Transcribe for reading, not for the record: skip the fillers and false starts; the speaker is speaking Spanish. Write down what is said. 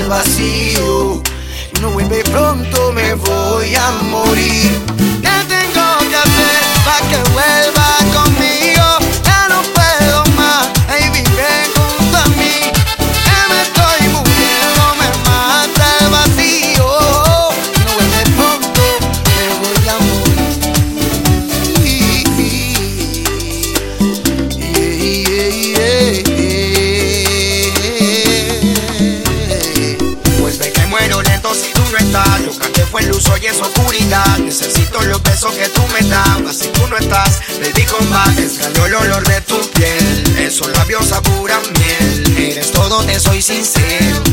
el vacío. No vuelve pronto, me voy a morir. ¿Qué tengo que hacer para que vuelva conmigo? Ya no puedo más, baby, ven junto a mí. Que me estoy muriendo, me mata el vacío. No vuelve pronto, me voy a morir. Vuelve que muero lento si tú no estás. Lo que fue luz, hoy es oscuridad. Necesito los besos que tú me das. Si tú no estás, baby, combate. Extraño el olor de tu piel. Esos labios apuran miel. Eres todo, te soy sincero.